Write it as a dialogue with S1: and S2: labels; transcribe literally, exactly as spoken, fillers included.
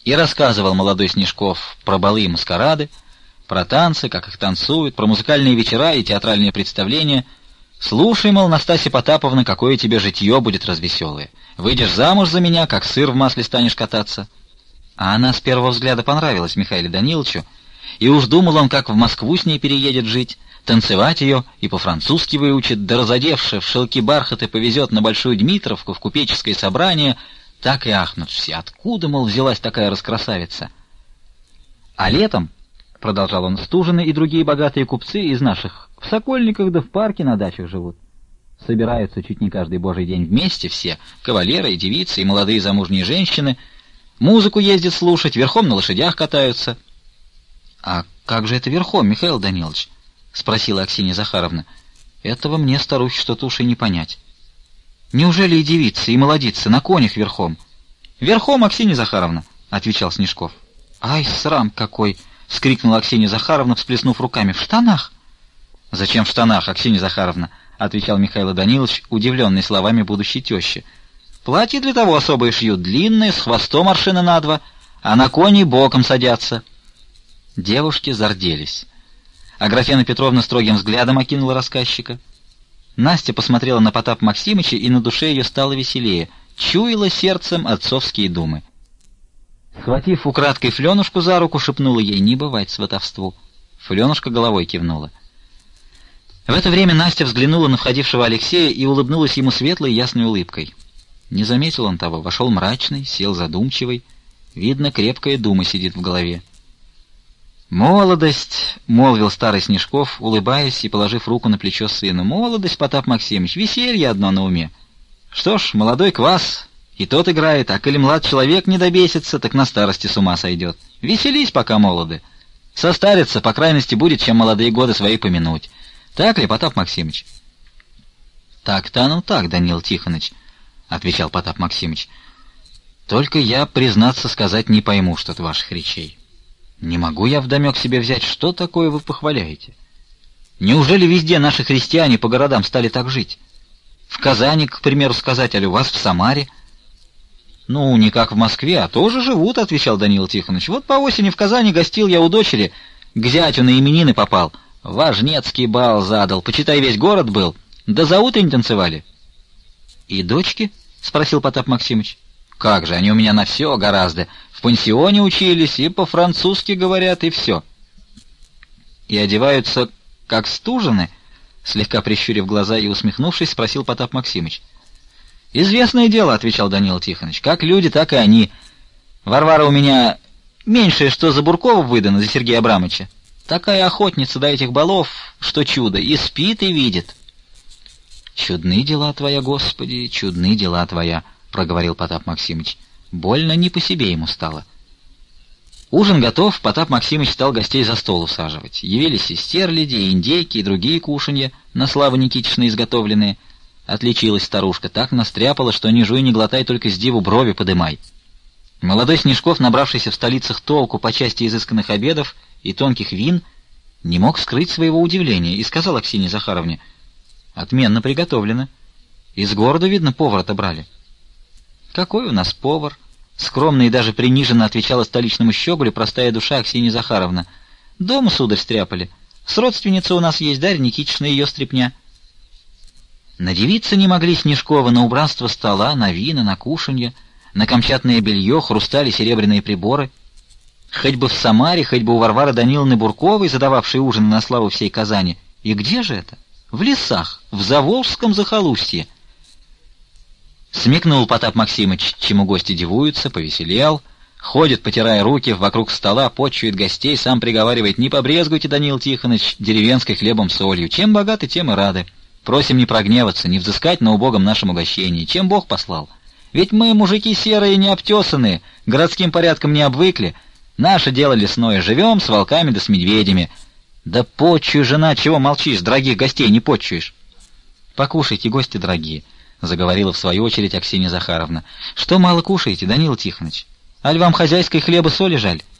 S1: И рассказывал молодой Снежков про балы и маскарады, про танцы, как их танцуют, про музыкальные вечера и театральные представления. «Слушай, мол, Настасья Потаповна, какое тебе житье будет развеселое. Выйдешь замуж за меня, как сыр в масле станешь кататься». А она с первого взгляда понравилась Михаилу Даниловичу, и уж думал он, как в Москву с ней переедет жить, танцевать ее и по-французски выучит, да разодевши в шелки бархаты повезет на Большую Дмитровку в купеческое собрание. Так и ахнут все. Откуда, мол, взялась такая раскрасавица? А летом, — продолжал он, — Стужины и другие богатые купцы из наших в Сокольниках да в парке на дачах живут. Собираются чуть не каждый божий день вместе все, кавалеры и девицы, и молодые замужние женщины, музыку ездят слушать, верхом на лошадях катаются. — А как же это верхом, Михаил Данилович? — спросила Аксинья Захаровна. — Этого мне, старухе, что-то уж и не понять. — Неужели и девицы, и молодицы на конях верхом? — Верхом, Аксинья Захаровна, — отвечал Снежков. — Ай, срам какой! — вскрикнула Аксинья Захаровна, всплеснув руками. — В штанах? — Зачем в штанах, Аксинья Захаровна? — отвечал Михаил Данилович, удивленный словами будущей тещи. — Платье для того особое шьют, длинное, с хвостом аршина на два, а на кони боком садятся. Девушки зарделись. Аграфена Петровна строгим взглядом окинула рассказчика. Настя посмотрела на Потапа Максимыча, и на душе ее стало веселее, чуяла сердцем отцовские думы. Схватив украдкой Фленушку за руку, шепнула ей: «Не бывать сватовству». Фленушка головой кивнула. В это время Настя взглянула на входившего Алексея и улыбнулась ему светлой ясной улыбкой. Не заметил он того, вошел мрачный, сел задумчивый. Видно, крепкая дума сидит в голове. «Молодость», — молвил старый Снежков, улыбаясь и положив руку на плечо сына. «Молодость, Потап Максимыч, веселье одно на уме. Что ж, молодой квас, и тот играет, а коли млад человек не добесится, так на старости с ума сойдет. Веселись, пока молоды. Состарится, по крайности, будет, чем молодые годы свои помянуть. Так ли, Потап Максимыч?» «Так-то оно так, Данил Тихоныч», — отвечал Потап Максимыч. «Только я, признаться сказать, не пойму что-то ваших речей. Не могу я вдомек себе взять, что такое вы похваляете. Неужели везде наши христиане по городам стали так жить? В Казани, к примеру, сказать, а у вас в Самаре?» «Ну, не как в Москве, а тоже живут», — отвечал Данил Тихонович. «Вот по осени в Казани гостил я у дочери, к зятю на именины попал. Важнецкий бал задал, почитай, весь город был. Да за утрень танцевали». «И дочки?» — спросил Потап Максимыч. «Как же, они у меня на все гораздо. В пансионе учились, и по-французски говорят, и все». «И одеваются, как Стужины?» — слегка прищурив глаза и усмехнувшись, спросил Потап Максимыч. «Известное дело», — отвечал Данил Тихонович. «Как люди, так и они. Варвара у меня меньшее, что за Буркова выдано, за Сергея Абрамовича. Такая охотница до этих балов, что чудо, и спит, и видит». «Чудны дела твоя, Господи, чудны дела твоя», — проговорил Потап Максимыч. Больно не по себе ему стало. Ужин готов, Потап Максимыч стал гостей за стол усаживать. Явились и стерляди, и индейки, и другие кушанья, на славу Никитична изготовленные. Отличилась старушка, так настряпала, что ни жуй, ни глотай, только с диву брови подымай. Молодой Снежков, набравшийся в столицах толку по части изысканных обедов и тонких вин, не мог скрыть своего удивления и сказал Аксинье Захаровне: «Отменно приготовлено. Из города, видно, повара-то брали». «Какой у нас повар?» — скромно и даже приниженно отвечала столичному щеголю простая душа Аксинья Захаровна. «Дома, сударь, стряпали. С родственницей у нас есть Дарья Никитична и ее стряпня». Надивиться не могли Снежковы на убранство стола, на вина, на кушанье, на камчатное белье, хрустали серебряные приборы. Хоть бы в Самаре, хоть бы у Варвары Даниловны Бурковой, задававшей ужины на славу всей Казани. И где же это? В лесах, в Заволжском захолустье. Смекнул Потап Максимыч, чему гости дивуются, повеселел, ходит, потирая руки, вокруг стола, почует гостей, сам приговаривает: «Не побрезгуйте, Данил Тихоныч, деревенской хлебом-солью. Чем богаты, тем и рады. Просим не прогневаться, не взыскать на убогом нашем угощении. Чем Бог послал? Ведь мы, мужики серые, не обтесанные, городским порядком не обвыкли. Наше дело лесное, живем с волками да с медведями. Да почуй, жена, чего молчишь, дорогих гостей не почуешь?» «Покушайте, гости дорогие», — заговорила в свою очередь Аксинья Захаровна. «Что мало кушаете, Данил Тихоныч? Аль вам хозяйской хлеба соли жаль?